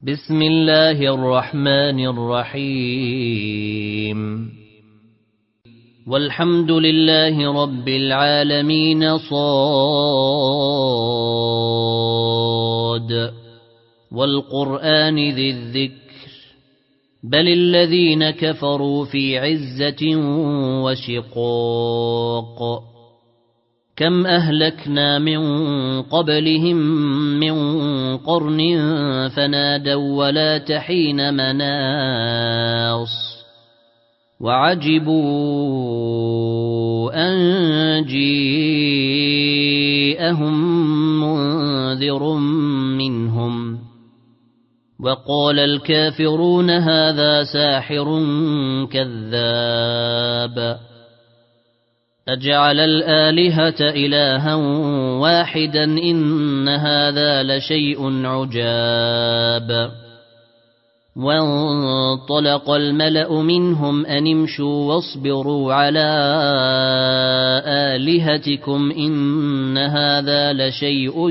بسم الله الرحمن الرحيم والحمد لله رب العالمين صاد والقرآن ذي الذكر بل الذين كفروا في عزة وشقاق كم أهلكنا من قبلهم من قرن فنادوا ولا تحين مناص وعجبوا أن جيءهم منذر منهم وقال الكافرون هذا ساحر كذاب أجعل الآلهة إلها واحدا إن هذا لشيء عجاب وانطلق الملأ منهم أن امشوا واصبروا على آلهتكم إن هذا لشيء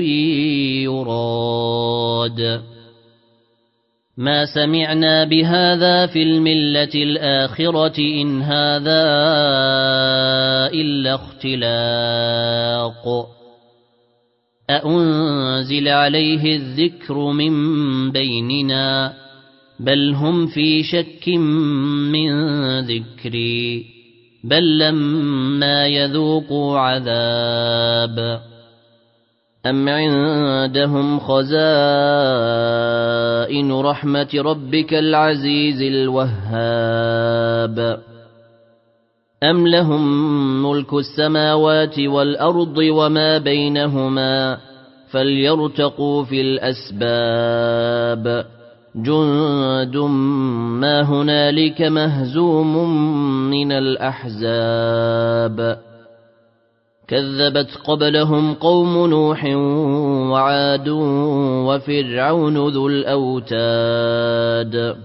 يراد ما سمعنا بهذا في الملة الآخرة إن هذا إلا اختلاق أأنزل عليه الذكر من بيننا بل هم في شك من ذكري بل لما يذوقوا عذاب أم عندهم خزائن رحمة ربك العزيز الوهاب أم لهم ملك السماوات والأرض وما بينهما فليرتقوا في الأسباب جند ما هنالك مهزوم من الأحزاب كذبت قبلهم قوم نوح وعاد وفرعون ذو الأوتاد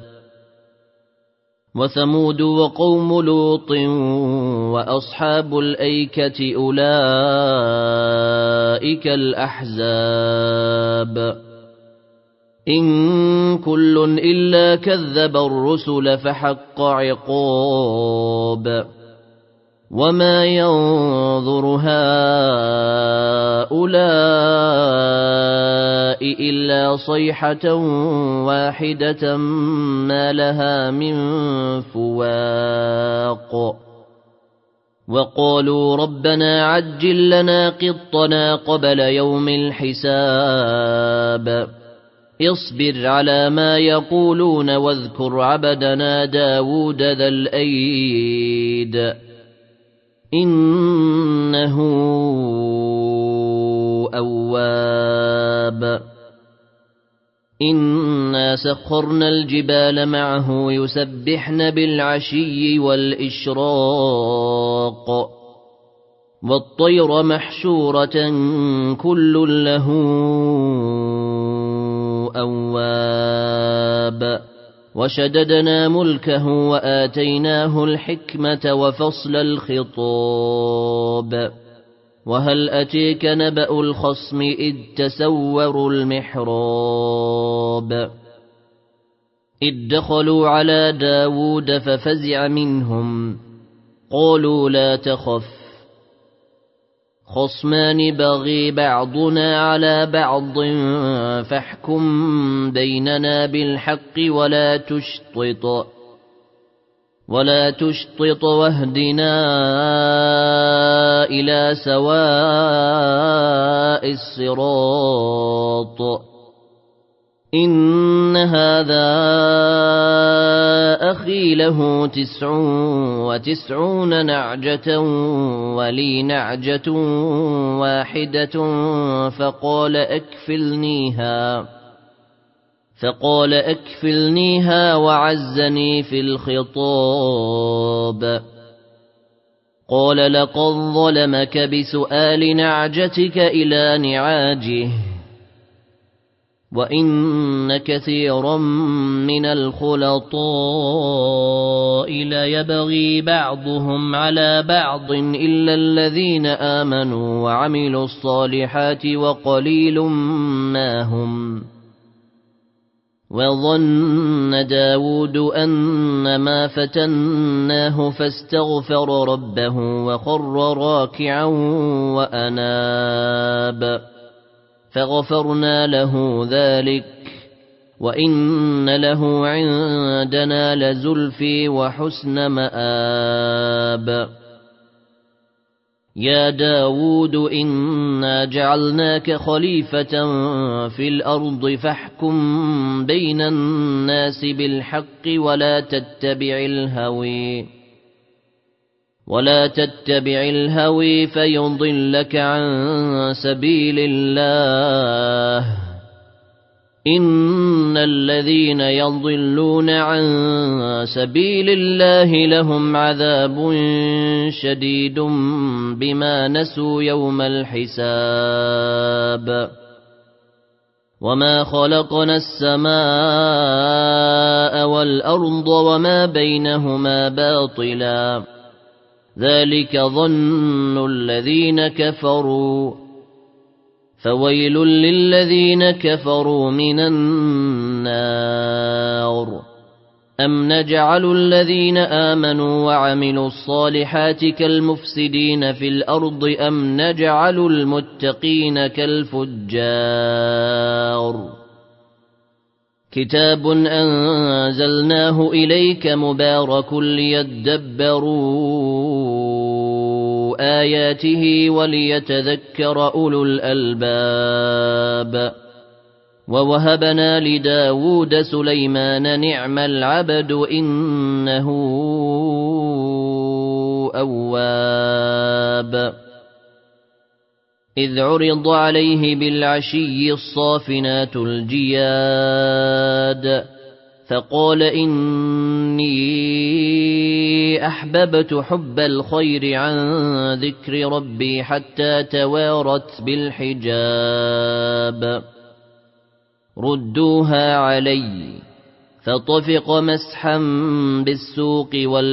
وثمود وقوم لوط وأصحاب الأيكة أولئك الأحزاب إن كل إلا كذب الرسل فحق عقاب وما ينظر هؤلاء إلا صيحة واحدة ما لها من فواق وقالوا ربنا عجل لنا قطنا قبل يوم الحساب اصبر على ما يقولون واذكر عبدنا داود ذا الأيد إنه أواب إنا سخرنا الجبال معه يسبحن بالعشي والإشراق والطير محشورة كل له أواب وشددنا ملكه وآتيناه الحكمة وفصل الخطاب وهل أتيك نبأ الخصم إذ تسوروا المحراب إذ دخلوا على داود ففزع منهم قالوا لا تخف خصمان بغي بعضنا على بعض فاحكم بيننا بالحق ولا تشطط واهدنا إلى سواء الصراط إن هذا أخي له 99 نعجة ولي نعجة واحدة فقال أكفلنيها وعزني في الخطاب قال لقد ظلمك بسؤال نعجتك إلى نعاجه وإن كثيرا من الخلطاء ليبغي بعضهم على بعض إلا الذين آمنوا وعملوا الصالحات وقليل ما هم وظن داود أنما فتناه فاستغفر ربه وخر راكعا وأناب فغفرنا له ذلك وإن له عندنا لزلفي وحسن مآب يا داود إنا جعلناك خليفة في الأرض فاحكم بين الناس بالحق ولا تتبع الهوي فيضلك عن سبيل الله إن الذين يضلون عن سبيل الله لهم عذاب شديد بما نسوا يوم الحساب وما خلقنا السماء والأرض وما بينهما باطلا ذلك ظن الذين كفروا فويل للذين كفروا من النار أم نجعل الذين آمنوا وعملوا الصالحات كالمفسدين في الأرض أم نجعل المتقين كالفجار كتاب أنزلناه إليك مبارك ليدبروا آياته وليتذكر أولو الألباب ووهبنا لداود سليمان نعم العبد إنه أواب إذ عرض عليه بالعشي الصافنات الجياد فقال إني أحببت حب الخير عن ذكر ربي حتى توارت بالحجاب ردوها علي فطفق مسحا بالسوق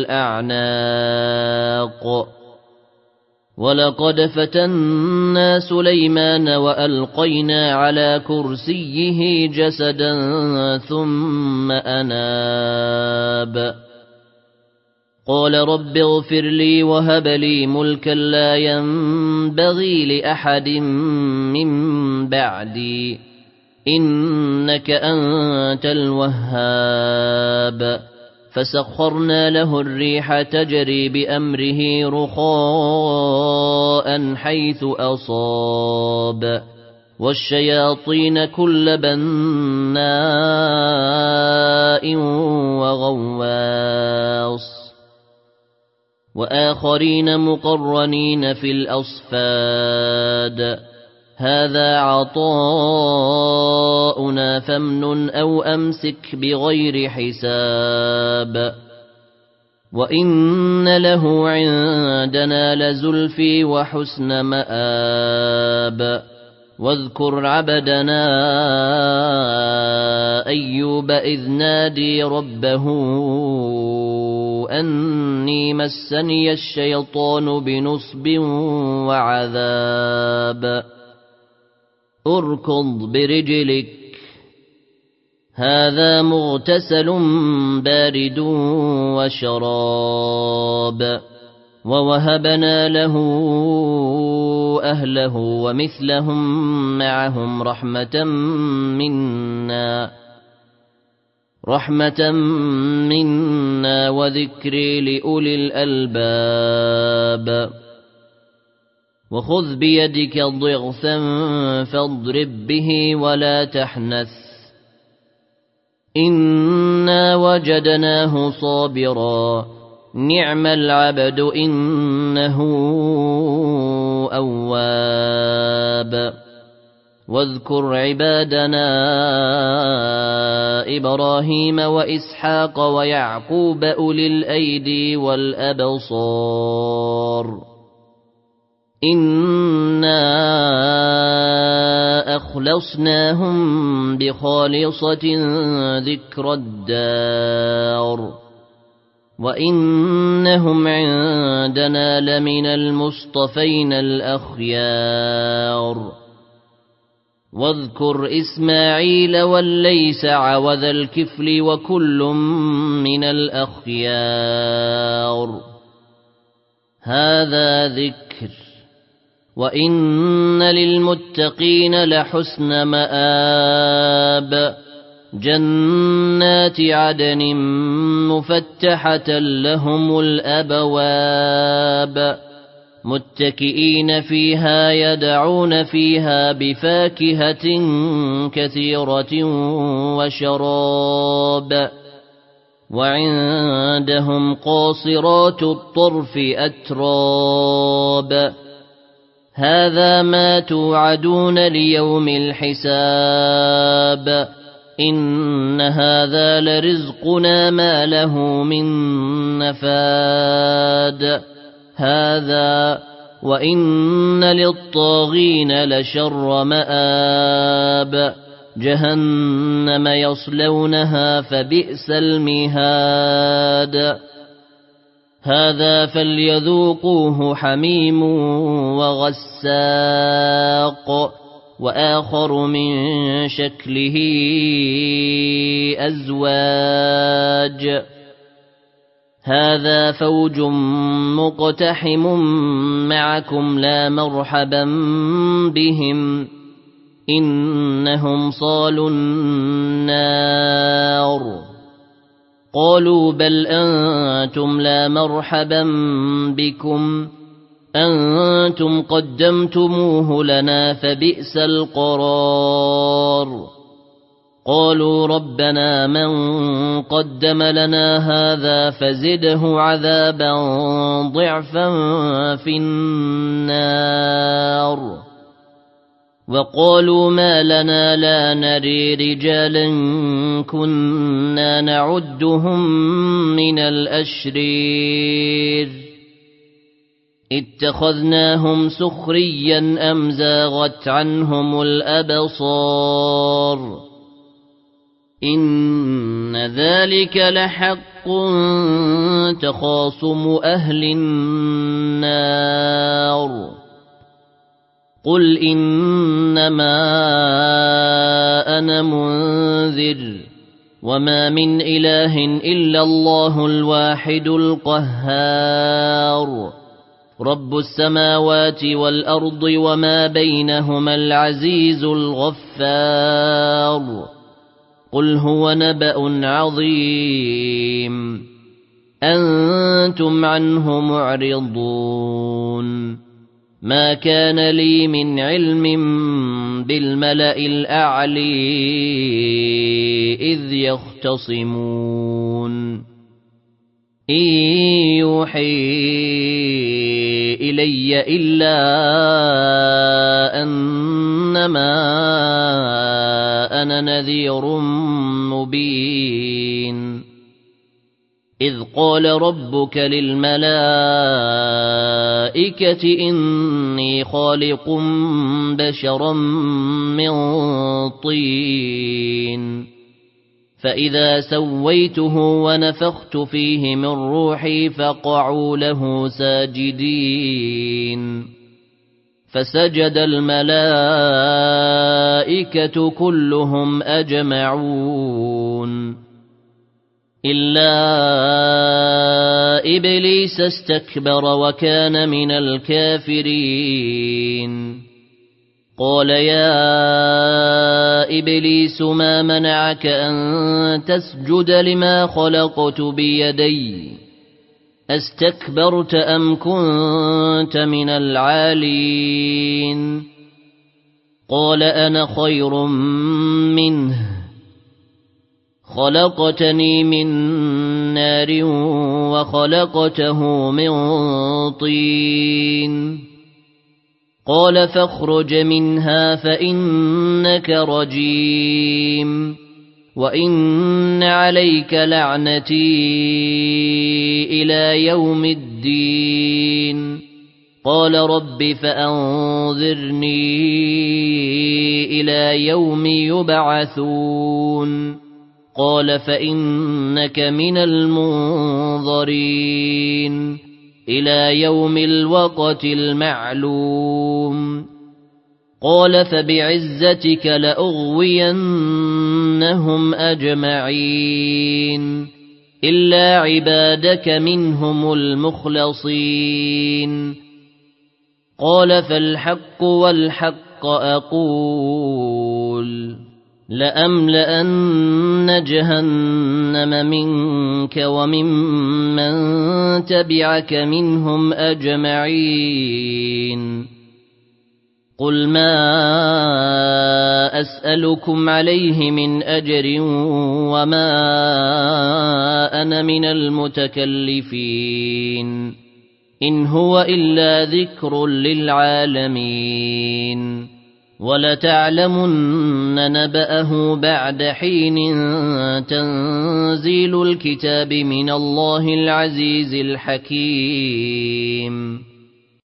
والأعناق ولقد فتنا سليمان وألقينا على كرسيه جسدا ثم أناب قال رب اغفر لي وهب لي ملكا لا ينبغي لأحد من بعدي إنك أنت الوهاب فسخرنا له الريح تجري بأمره رخاء حيث أصاب والشياطين كل بناء وغواص وآخرين مقرنين في الأصفاد هذا عطاؤنا فامنن أو أمسك بغير حساب وإن له عندنا لزلفي وحسن مآب واذكر عبدنا أيوب إذ نادي ربه أني مسني الشيطان بنصب وعذاب اركض برجلك هذا مغتسل بارد وشراب ووهبنا له أهله ومثلهم معهم رحمة منا وذكر لأولي الألباب وخذ بيدك ضغثا فاضرب به ولا تحنث إنا وجدناه صابرا نعم العبد إنه أواب واذكر عبادنا إبراهيم وإسحاق ويعقوب أولي الأيدي والأبصار إنا أخلصناهم بخالصة ذكر الدار وإنهم عندنا لمن المصطفين الأخيار واذكر إسماعيل واليسع وذا الكفل وكل من الأخيار هذا ذكر وإن للمتقين لحسن مآب جنات عدن مفتحة لهم الأبواب متكئين فيها يدعون فيها بفاكهة كثيرة وشراب وعندهم قاصرات الطرف أتراب هذا ما توعدون ليوم الحساب إن هذا لرزقنا ما له من نفاد هذا وإن للطاغين لشر مآب جهنم يصلونها فبئس المهاد هذا فليذوقوه حميم وغساق وآخر من شكله أزواج هذا فوج مقتحم معكم لا مرحبا بهم إنهم صالوا النار قالوا بل أنتم لا مرحبا بكم أنتم قدمتموه لنا فبئس القرار قالوا ربنا من قدم لنا هذا فزده عذابا ضعفا في النار وقالوا ما لنا لا نري رجالا كنا نعدهم من الأشرير اتخذناهم سخريا أم زاغت عنهم الأبصار إن ذلك لحق تخاصم أهل النار قل إنما أنا منذر وما من إله إلا الله الواحد القهار رب السماوات والأرض وما بينهما العزيز الغفار قل هو نبأ عظيم أنتم عنه معرضون ما كان لي من علم بالملأ الأعلي إذ يختصمون إن يوحي إلي إلا أنما أنا نذير مبين إذ قال ربك للملائكة إني خالق بشرا من طين فإذا سويته ونفخت فيه من روحي فقعوا له ساجدين فسجد الملائكة كلهم أجمعون إلا إبليس استكبر وكان من الكافرين قال يا إبليس ما منعك أن تسجد لما خلقت بيدي استكبرت أم كنت من العالين قال أنا خير منه خلقتني من نار وخلقته من طين قال فاخرج منها فإنك رجيم وإن عليك لعنتي إلى يوم الدين قال رب فأنظرني إلى يوم يبعثون قال فإنك من المنظرين إلى يوم الوقت المعلوم قال فبعزتك لأغوينهم أجمعين إلا عبادك منهم المخلصين قال فالحق والحق أقول لأملأن جهنم منك وممن تبعك منهم أجمعين قل ما أسألكم عليه من أجر وما أنا من المتكلفين إن هو إلا ذكر للعالمين ولتعلمن نبأه بعد حين تنزيل الكتاب من الله العزيز الحكيم